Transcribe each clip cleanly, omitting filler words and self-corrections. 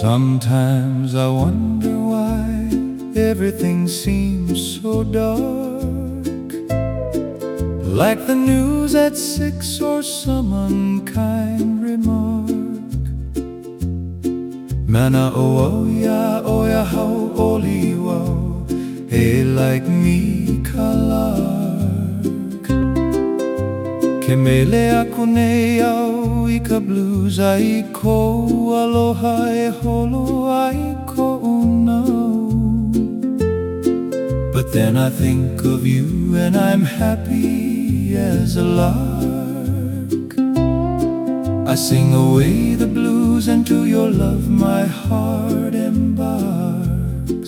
Sometimes I wonder why everything seems so dark, like the news at 6 or some unkind remark. Mana oya oya how oli wow, hey like me kalark. Kemele ako ne au ika blues ai ko aloha e holo ai ko unau. But then I think of you and I'm happy as a lark. I sing away the blues and to your love my heart embarks.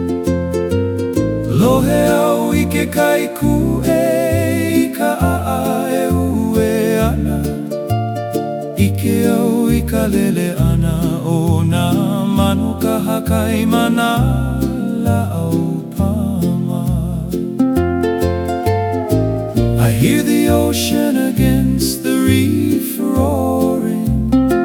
Lohe au ike kai ku e ika a e ue ana. Ike au ika lele ana o na manu kahakai mana la au pama. I hear the ocean against the reef roaring.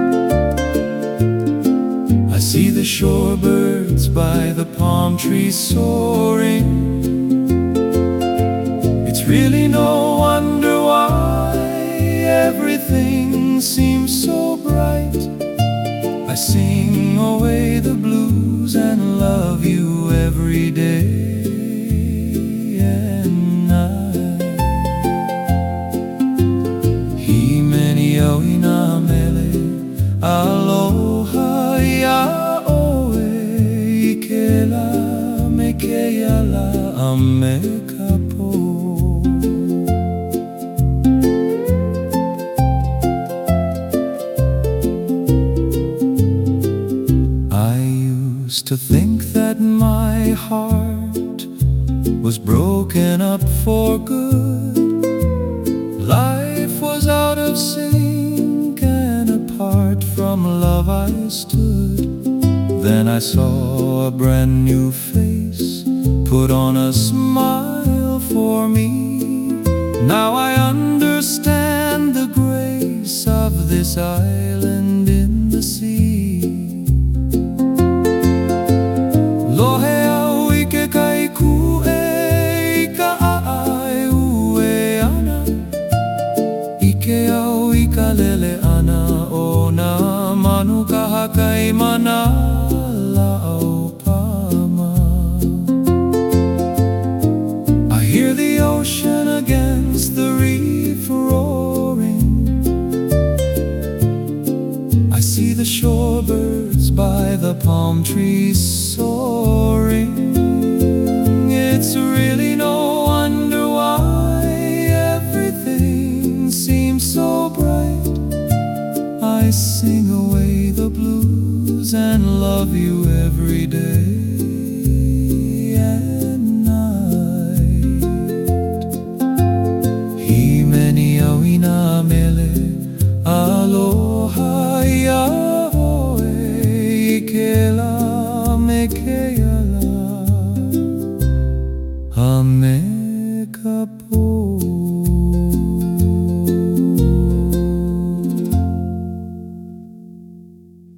I see the shorebirds by the palm trees soaring. It's really no wonder why everything seems so bright. I sing away the blues and love you every day and night. Himeni au ina mele, aloha ya oe, ikela me ke ala ameka po. To think that my heart was broken up for good. Life was out of sync and apart from love I stood. Then I saw a brand new face put on a smile for me. Now I understand the grace of this island in the sea. Ike au ika lele ana o na manu kahakai mana la au pama. I hear the ocean against the reef roaring. I see the shorebirds by the palm trees soaring. It's really no wonder why everything seems so bright. I sing away the blues and love you every day and night. Himeni au ina mele, aloha ya oe, ikela me ke